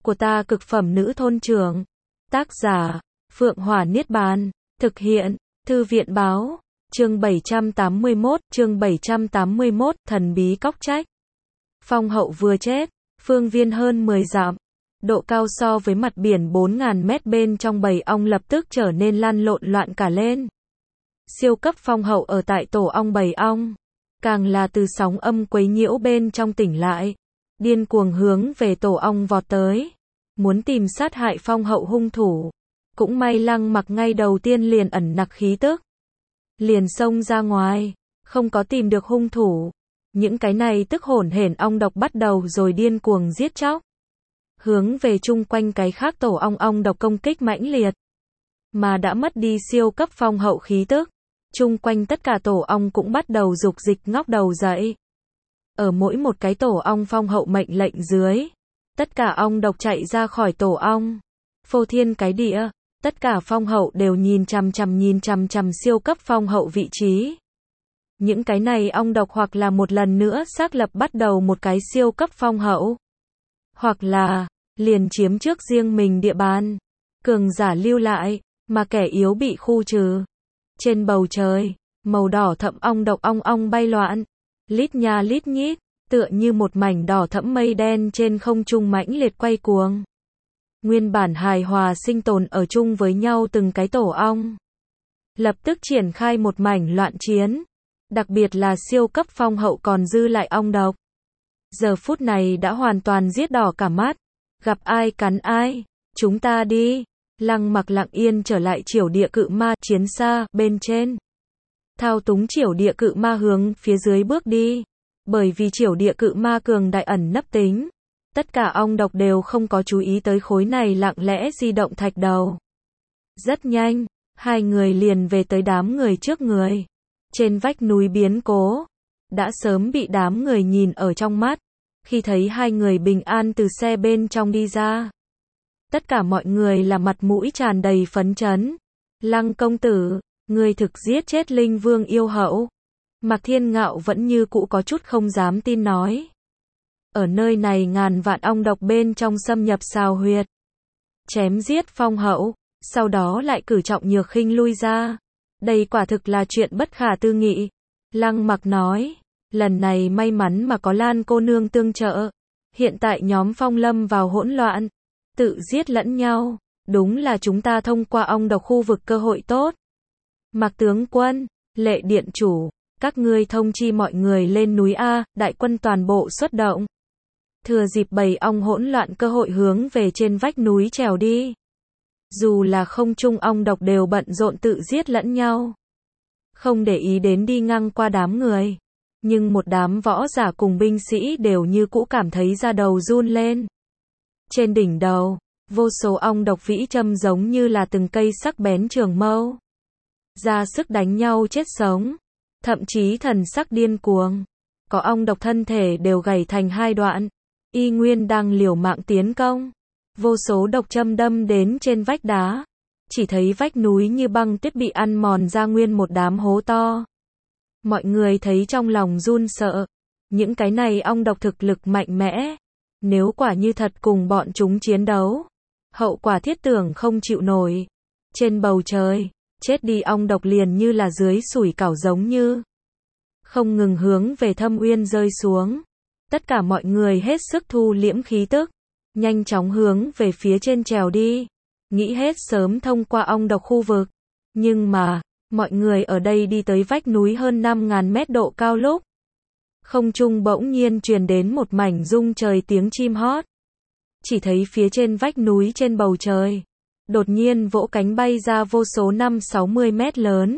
của ta cực phẩm nữ thôn trưởng. Tác giả, Phượng Hỏa Niết Bàn. Thực hiện, Thư viện Báo. Chương 781, thần bí cóc trách. Phong hậu vừa chết, phương viên hơn 10 dặm. Độ cao so với mặt biển 4.000 mét bên trong bầy ong lập tức trở nên lăn lộn loạn cả lên. Siêu cấp phong hậu ở tại tổ ong bầy ong. Càng là từ sóng âm quấy nhiễu bên trong tỉnh lại. Điên cuồng hướng về tổ ong vọt tới. Muốn tìm sát hại phong hậu hung thủ. Cũng may Lăng Mặc ngay đầu tiên liền ẩn nặc khí tức. Liền xông ra ngoài. Không có tìm được hung thủ. Những cái này tức hổn hển ong độc bắt đầu rồi điên cuồng giết chóc. Hướng về chung quanh cái khác tổ ong độc công kích mãnh liệt. Mà đã mất đi siêu cấp phong hậu khí tức. Chung quanh tất cả tổ ong cũng bắt đầu dục dịch ngóc đầu dậy. Ở mỗi một cái tổ ong phong hậu mệnh lệnh dưới. Tất cả ong độc chạy ra khỏi tổ ong. Phô thiên cái địa. Tất cả phong hậu đều nhìn chằm chằm siêu cấp phong hậu vị trí. Những cái này ong độc hoặc là một lần nữa xác lập bắt đầu một cái siêu cấp phong hậu. Hoặc là, liền chiếm trước riêng mình địa bàn. Cường giả lưu lại, mà kẻ yếu bị khu trừ. Trên bầu trời, màu đỏ thẫm ong độc ong bay loạn. Lít nha lít nhít, tựa như một mảnh đỏ thẫm mây đen trên không trung mãnh liệt quay cuồng. Nguyên bản hài hòa sinh tồn ở chung với nhau từng cái tổ ong. Lập tức triển khai một mảnh loạn chiến. Đặc biệt là siêu cấp phong hậu còn dư lại ong độc. Giờ phút này đã hoàn toàn giết đỏ cả mắt. Gặp ai cắn ai, chúng ta đi. Lăng Mặc lặng yên trở lại Triểu Địa Cự Ma chiến xa bên trên. Thao túng Triểu Địa Cự Ma hướng phía dưới bước đi. Bởi vì Triểu Địa Cự Ma cường đại ẩn nấp tính. Tất cả ong độc đều không có chú ý tới khối này lặng lẽ di động thạch đầu. Rất nhanh, hai người liền về tới đám người trước người. Trên vách núi biến cố, đã sớm bị đám người nhìn ở trong mắt. Khi thấy hai người bình an từ xe bên trong đi ra. Tất cả mọi người là mặt mũi tràn đầy phấn chấn. Lăng công tử, người thực giết chết Linh Vương yêu hậu. Mạc Thiên Ngạo vẫn như cũ có chút không dám tin nói. Ở nơi này ngàn vạn ong độc bên trong xâm nhập xào huyệt. Chém giết phong hậu, sau đó lại cử trọng nhược khinh lui ra. Đây quả thực là chuyện bất khả tư nghị. Lăng Mặc nói, lần này may mắn mà có Lan cô nương tương trợ. Hiện tại nhóm Phong lâm vào hỗn loạn. Tự giết lẫn nhau. Đúng là chúng ta thông qua ong độc khu vực cơ hội tốt. Mạc tướng quân, Lệ điện chủ, các ngươi thông chi mọi người lên núi A, đại quân toàn bộ xuất động. Thừa dịp bầy ong hỗn loạn cơ hội hướng về trên vách núi trèo đi. Dù là không trung ong độc đều bận rộn tự giết lẫn nhau. Không để ý đến đi ngang qua đám người. Nhưng một đám võ giả cùng binh sĩ đều như cũ cảm thấy da đầu run lên. Trên đỉnh đầu, vô số ong độc vĩ châm giống như là từng cây sắc bén trường mâu. Ra sức đánh nhau chết sống. Thậm chí thần sắc điên cuồng. Có ong độc thân thể đều gãy thành hai đoạn. Y nguyên đang liều mạng tiến công. Vô số độc châm đâm đến trên vách đá. Chỉ thấy vách núi như băng tuyết bị ăn mòn ra nguyên một đám hố to. Mọi người thấy trong lòng run sợ. Những cái này ong độc thực lực mạnh mẽ. Nếu quả như thật cùng bọn chúng chiến đấu. Hậu quả thiết tưởng không chịu nổi. Trên bầu trời, chết đi ong độc liền như là dưới sủi cảo giống như. Không ngừng hướng về thâm uyên rơi xuống. Tất cả mọi người hết sức thu liễm khí tức. Nhanh chóng hướng về phía trên trèo đi. Nghĩ hết sớm thông qua ong độc khu vực. Nhưng mà, mọi người ở đây đi tới vách núi hơn 5.000 mét độ cao lúc. Không trung bỗng nhiên truyền đến một mảnh rung trời tiếng chim hót. Chỉ thấy phía trên vách núi trên bầu trời. Đột nhiên vỗ cánh bay ra vô số 5-60 mét lớn.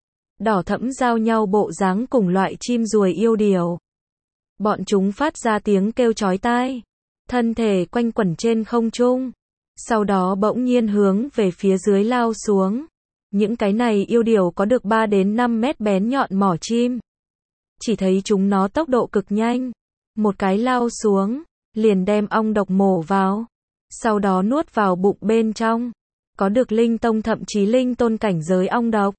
Đỏ thẫm giao nhau bộ dáng cùng loại chim ruồi yêu điểu. Bọn chúng phát ra tiếng kêu chói tai. Thân thể quanh quẩn trên không trung. Sau đó bỗng nhiên hướng về phía dưới lao xuống. Những cái này yêu điểu có được 3 đến 5 mét bén nhọn mỏ chim. Chỉ thấy chúng nó tốc độ cực nhanh. Một cái lao xuống, liền đem ong độc mổ vào. Sau đó nuốt vào bụng bên trong. Có được linh tông thậm chí linh tôn cảnh giới ong độc.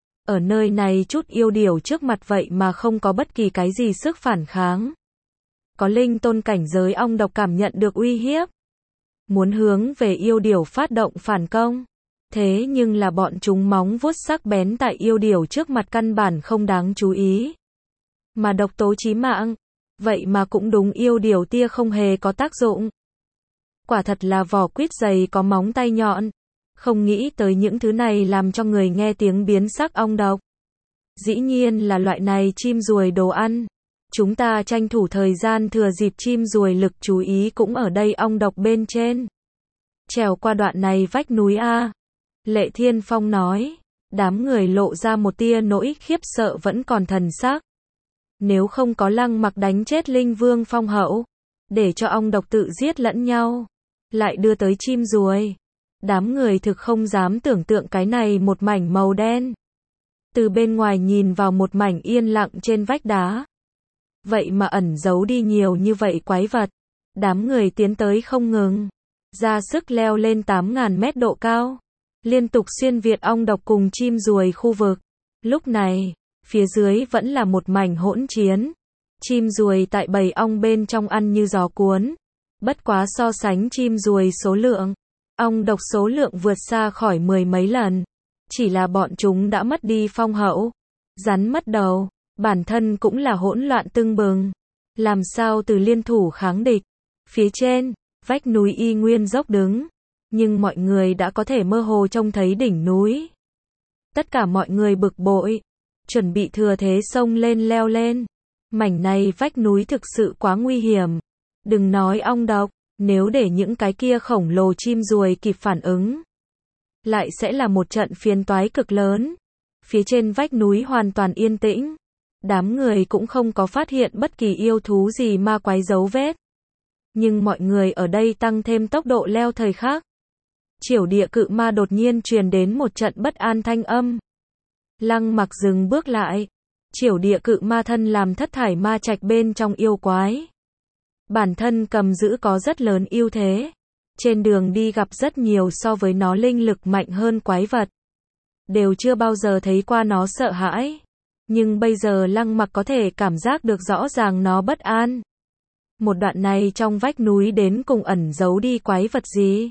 Ở nơi này chút yêu điểu trước mặt vậy mà không có bất kỳ cái gì sức phản kháng. Có linh tôn cảnh giới ong độc cảm nhận được uy hiếp. muốn hướng về yêu điểu phát động phản công. Thế nhưng là bọn chúng móng vuốt sắc bén tại yêu điểu trước mặt căn bản không đáng chú ý. Mà độc tố chí mạng, vậy mà cũng đúng yêu điểu tia không hề có tác dụng. Quả thật là vỏ quýt dày có móng tay nhọn. Không nghĩ tới những thứ này làm cho người nghe tiếng biến sắc ong độc. Dĩ nhiên là loại này chim ruồi đồ ăn. Chúng ta tranh thủ thời gian thừa dịp chim ruồi lực chú ý cũng ở đây ong độc bên trên. Trèo qua đoạn này vách núi A. Lệ Thiên Phong nói. Đám người lộ ra một tia nỗi khiếp sợ vẫn còn thần sắc. Nếu không có Lăng Mặc đánh chết Linh Vương Phong Hậu, để cho ong độc tự giết lẫn nhau, lại đưa tới chim ruồi. Đám người thực không dám tưởng tượng cái này một mảnh màu đen. Từ bên ngoài nhìn vào một mảnh yên lặng trên vách đá. Vậy mà ẩn giấu đi nhiều như vậy quái vật. Đám người tiến tới không ngừng. Ra sức leo lên 8.000 mét độ cao. Liên tục xuyên việt ong độc cùng chim ruồi khu vực. Lúc này, phía dưới vẫn là một mảnh hỗn chiến. Chim ruồi tại bầy ong bên trong ăn như gió cuốn. Bất quá so sánh chim ruồi số lượng, ong độc số lượng vượt xa khỏi 10 mấy lần. Chỉ là bọn chúng đã mất đi phong hậu. Rắn mất đầu, bản thân cũng là hỗn loạn tưng bừng. Làm sao từ liên thủ kháng địch. Phía trên, vách núi y nguyên dốc đứng. Nhưng mọi người đã có thể mơ hồ trông thấy đỉnh núi. Tất cả mọi người bực bội. Chuẩn bị thừa thế xông lên leo lên. Mảnh này vách núi thực sự quá nguy hiểm. Đừng nói ong độc, nếu để những cái kia khổng lồ chim ruồi kịp phản ứng, lại sẽ là một trận phiền toái cực lớn. Phía trên vách núi hoàn toàn yên tĩnh. Đám người cũng không có phát hiện bất kỳ yêu thú gì ma quái dấu vết. Nhưng mọi người ở đây tăng thêm tốc độ leo thời khắc. Triểu địa cự ma đột nhiên truyền đến một trận bất an thanh âm. Lăng Mặc dừng bước lại. Triểu địa cự ma thân làm thất thải ma trạch bên trong yêu quái. Bản thân cầm giữ có rất lớn ưu thế. Trên đường đi gặp rất nhiều so với nó linh lực mạnh hơn quái vật. Đều chưa bao giờ thấy qua nó sợ hãi. Nhưng bây giờ Lăng Mặc có thể cảm giác được rõ ràng nó bất an. Một đoạn này trong vách núi đến cùng ẩn giấu đi quái vật gì?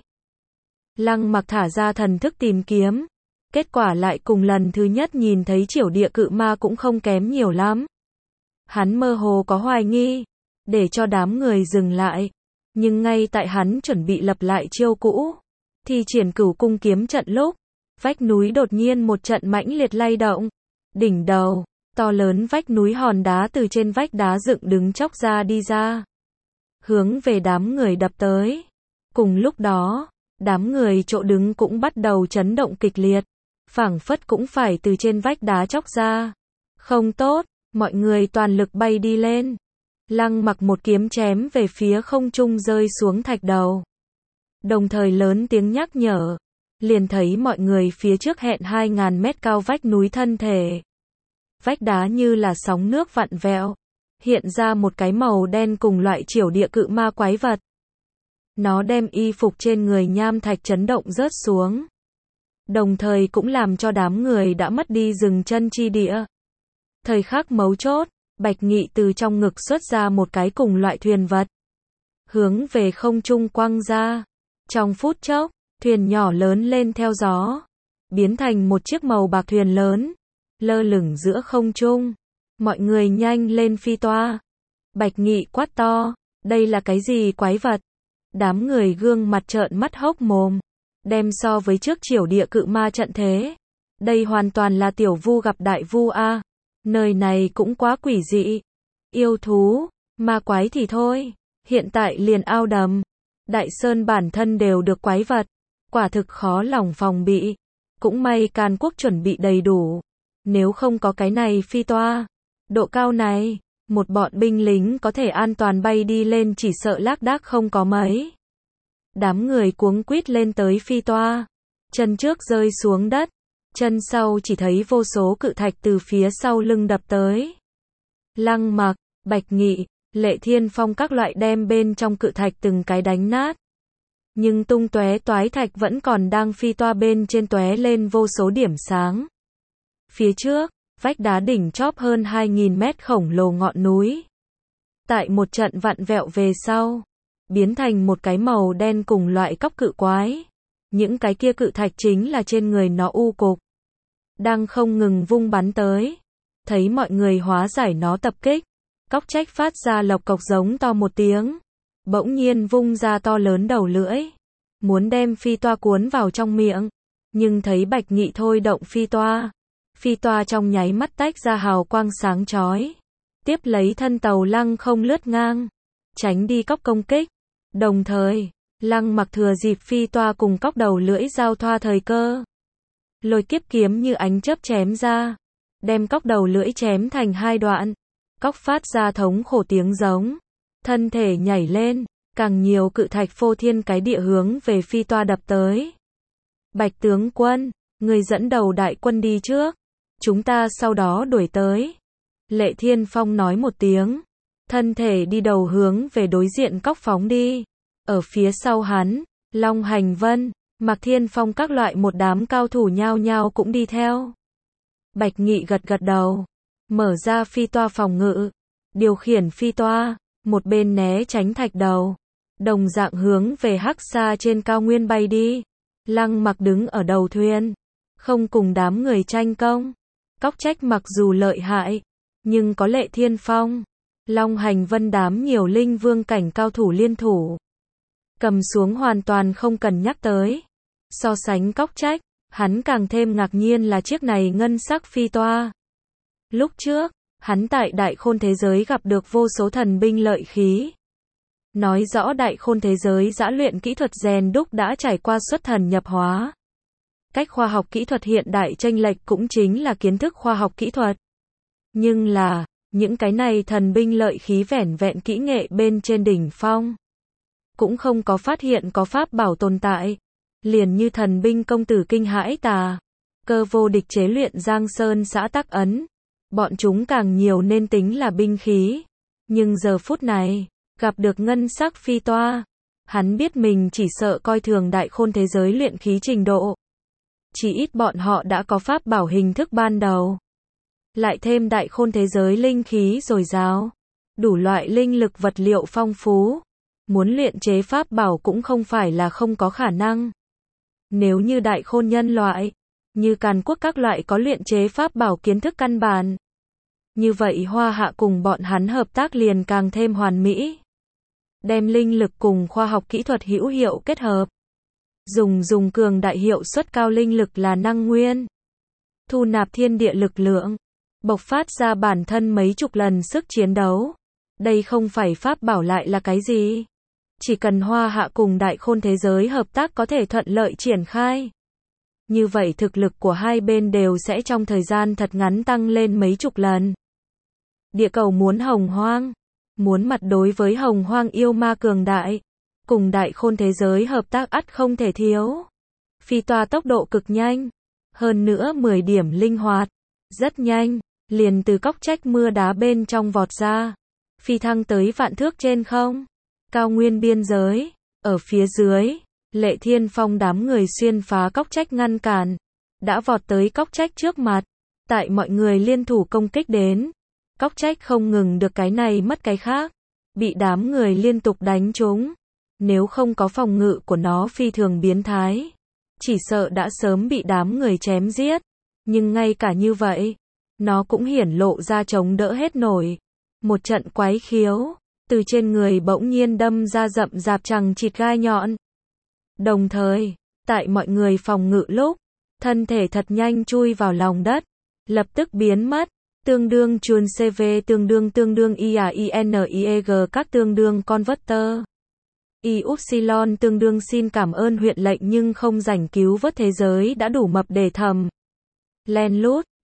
Lăng Mặc thả ra thần thức tìm kiếm. Kết quả lại cùng lần thứ nhất nhìn thấy triểu địa cự ma cũng không kém nhiều lắm. Hắn mơ hồ có hoài nghi. Để cho đám người dừng lại. Nhưng ngay tại hắn chuẩn bị lập lại chiêu cũ. Thì triển Cửu cung kiếm trận lúc. Vách núi đột nhiên một trận mãnh liệt lay động. Đỉnh đầu, to lớn vách núi hòn đá từ trên vách đá dựng đứng chóc ra đi ra. Hướng về đám người đập tới. Cùng lúc đó, đám người chỗ đứng cũng bắt đầu chấn động kịch liệt. Phảng phất cũng phải từ trên vách đá chóc ra. Không tốt, mọi người toàn lực bay đi lên. Lăng Mặc một kiếm chém về phía không trung rơi xuống thạch đầu. Đồng thời lớn tiếng nhắc nhở. Liền thấy mọi người phía trước hẹn 2.000 mét cao vách núi thân thể. Vách đá như là sóng nước vặn vẹo. Hiện ra một cái màu đen cùng loại triểu địa cự ma quái vật. Nó đem y phục trên người nham thạch chấn động rớt xuống. Đồng thời cũng làm cho đám người đã mất đi dừng chân chi địa. Thời khắc mấu chốt, Bạch Nghị từ trong ngực xuất ra một cái cùng loại thuyền vật. Hướng về không trung quăng ra. Trong phút chốc, thuyền nhỏ lớn lên theo gió. Biến thành một chiếc màu bạc thuyền lớn. Lơ lửng giữa không trung. Mọi người nhanh lên phi toa. Bạch Nghị quát to. Đây là cái gì quái vật? Đám người gương mặt trợn mắt hốc mồm. Đem so với trước triểu địa cự ma trận thế. Đây hoàn toàn là tiểu vu gặp đại vu a. Nơi này cũng quá quỷ dị. Yêu thú, ma quái thì thôi. Hiện tại liền ao đầm. Đại sơn bản thân đều được quái vật. Quả thực khó lòng phòng bị. Cũng may Càn Quốc chuẩn bị đầy đủ. Nếu không có cái này phi toa. Độ cao này, một bọn binh lính có thể an toàn bay đi lên chỉ sợ lác đác không có mấy. Đám người cuống quýt lên tới phi toa. Chân trước rơi xuống đất. Chân sau chỉ thấy vô số cự thạch từ phía sau lưng đập tới. Lăng Mặc, Bạch Nghị, Lệ Thiên Phong các loại đem bên trong cự thạch từng cái đánh nát. Nhưng tung tóe toái thạch vẫn còn đang phi toa bên trên tóe lên vô số điểm sáng. Phía trước, vách đá đỉnh chóp hơn 2.000 mét khổng lồ ngọn núi. Tại một trận vặn vẹo về sau, biến thành một cái màu đen cùng loại cóc cự quái. Những cái kia cự thạch chính là trên người nó u cục, đang không ngừng vung bắn tới. Thấy mọi người hóa giải nó tập kích, cóc trách phát ra lộc cộc giống to một tiếng, bỗng nhiên vung ra to lớn đầu lưỡi, muốn đem phi toa cuốn vào trong miệng, nhưng thấy Bạch Nghị thôi động phi toa trong nháy mắt tách ra hào quang sáng chói, tiếp lấy thân tàu lăng không lướt ngang, tránh đi cóc công kích. Đồng thời, Lăng Mặc thừa dịp phi toa cùng cóc đầu lưỡi giao thoa thời cơ, lôi kiếp kiếm như ánh chớp chém ra, đem cóc đầu lưỡi chém thành hai đoạn. Cóc phát ra thống khổ tiếng giống, thân thể nhảy lên, càng nhiều cự thạch phô thiên cái địa hướng về phi toa đập tới. Bạch tướng quân, người dẫn đầu đại quân đi trước, chúng ta sau đó đuổi tới. Lệ Thiên Phong nói một tiếng, thân thể đi đầu hướng về đối diện cóc phóng đi. Ở phía sau hắn, Long Hành Vân, Mạc Thiên Phong các loại một đám cao thủ nhao nhao cũng đi theo. Bạch Nghị gật gật đầu, mở ra phi toa phòng ngự, điều khiển phi toa, một bên né tránh thạch đầu, đồng dạng hướng về hắc xa trên cao nguyên bay đi. Lăng Mặc đứng ở đầu thuyền, không cùng đám người tranh công. Cóc trách mặc dù lợi hại, nhưng có Lệ Thiên Phong, Long Hành Vân đám nhiều linh vương cảnh cao thủ liên thủ, cầm xuống hoàn toàn không cần nhắc tới. So sánh cóc trách, hắn càng thêm ngạc nhiên là chiếc này ngân sắc phi toa. Lúc trước, hắn tại Đại Khôn thế giới gặp được vô số thần binh lợi khí. Nói rõ Đại Khôn thế giới giã luyện kỹ thuật rèn đúc đã trải qua xuất thần nhập hóa. Cách khoa học kỹ thuật hiện đại chênh lệch cũng chính là kiến thức khoa học kỹ thuật. Nhưng là, những cái này thần binh lợi khí vẻn vẹn kỹ nghệ bên trên đỉnh phong, cũng không có phát hiện có pháp bảo tồn tại. Liền như thần binh công tử kinh hãi tà, cơ vô địch chế luyện Giang Sơn xã Tắc Ấn, bọn chúng càng nhiều nên tính là binh khí. Nhưng giờ phút này, gặp được ngân sắc phi toa, hắn biết mình chỉ sợ coi thường Đại Khôn thế giới luyện khí trình độ. Chỉ ít bọn họ đã có pháp bảo hình thức ban đầu, lại thêm Đại Khôn thế giới linh khí dồi dào, đủ loại linh lực vật liệu phong phú, muốn luyện chế pháp bảo cũng không phải là không có khả năng. Nếu như Đại Khôn nhân loại, như Càn Quốc các loại có luyện chế pháp bảo kiến thức căn bản, như vậy Hoa Hạ cùng bọn hắn hợp tác liền càng thêm hoàn mỹ. Đem linh lực cùng khoa học kỹ thuật hữu hiệu kết hợp, dùng cường đại hiệu suất cao linh lực là năng nguyên, thu nạp thiên địa lực lượng, bộc phát ra bản thân mấy chục lần sức chiến đấu. Đây không phải pháp bảo lại là cái gì? Chỉ cần Hoa Hạ cùng Đại Khôn thế giới hợp tác có thể thuận lợi triển khai, như vậy thực lực của hai bên đều sẽ trong thời gian thật ngắn tăng lên mấy chục lần. Địa cầu muốn hồng hoang, muốn mặt đối với hồng hoang yêu ma cường đại, cùng Đại Khôn thế giới hợp tác ắt không thể thiếu. Phi toa tốc độ cực nhanh, hơn nữa 10 điểm linh hoạt, rất nhanh, liền từ cóc trách mưa đá bên trong vọt ra, phi thăng tới vạn thước trên không. Cao nguyên biên giới, ở phía dưới, Lệ Thiên Phong đám người xuyên phá cóc trách ngăn cản, đã vọt tới cóc trách trước mặt. Tại mọi người liên thủ công kích đến, cóc trách không ngừng được cái này mất cái khác, bị đám người liên tục đánh trúng. Nếu không có phòng ngự của nó phi thường biến thái, chỉ sợ đã sớm bị đám người chém giết. Nhưng ngay cả như vậy, nó cũng hiển lộ ra chống đỡ hết nổi. Một trận quái khiếu, từ trên người bỗng nhiên đâm ra rậm rạp chằng chịt gai nhọn. Đồng thời, tại mọi người phòng ngự lúc, thân thể thật nhanh chui vào lòng đất, lập tức biến mất. Tương đương chuồn CV tương đương IAINIEG các tương đương converter. Yupsilon tương đương xin cảm ơn huyện lệnh nhưng không rảnh cứu vớt thế giới đã đủ mập để thầm. Len lút,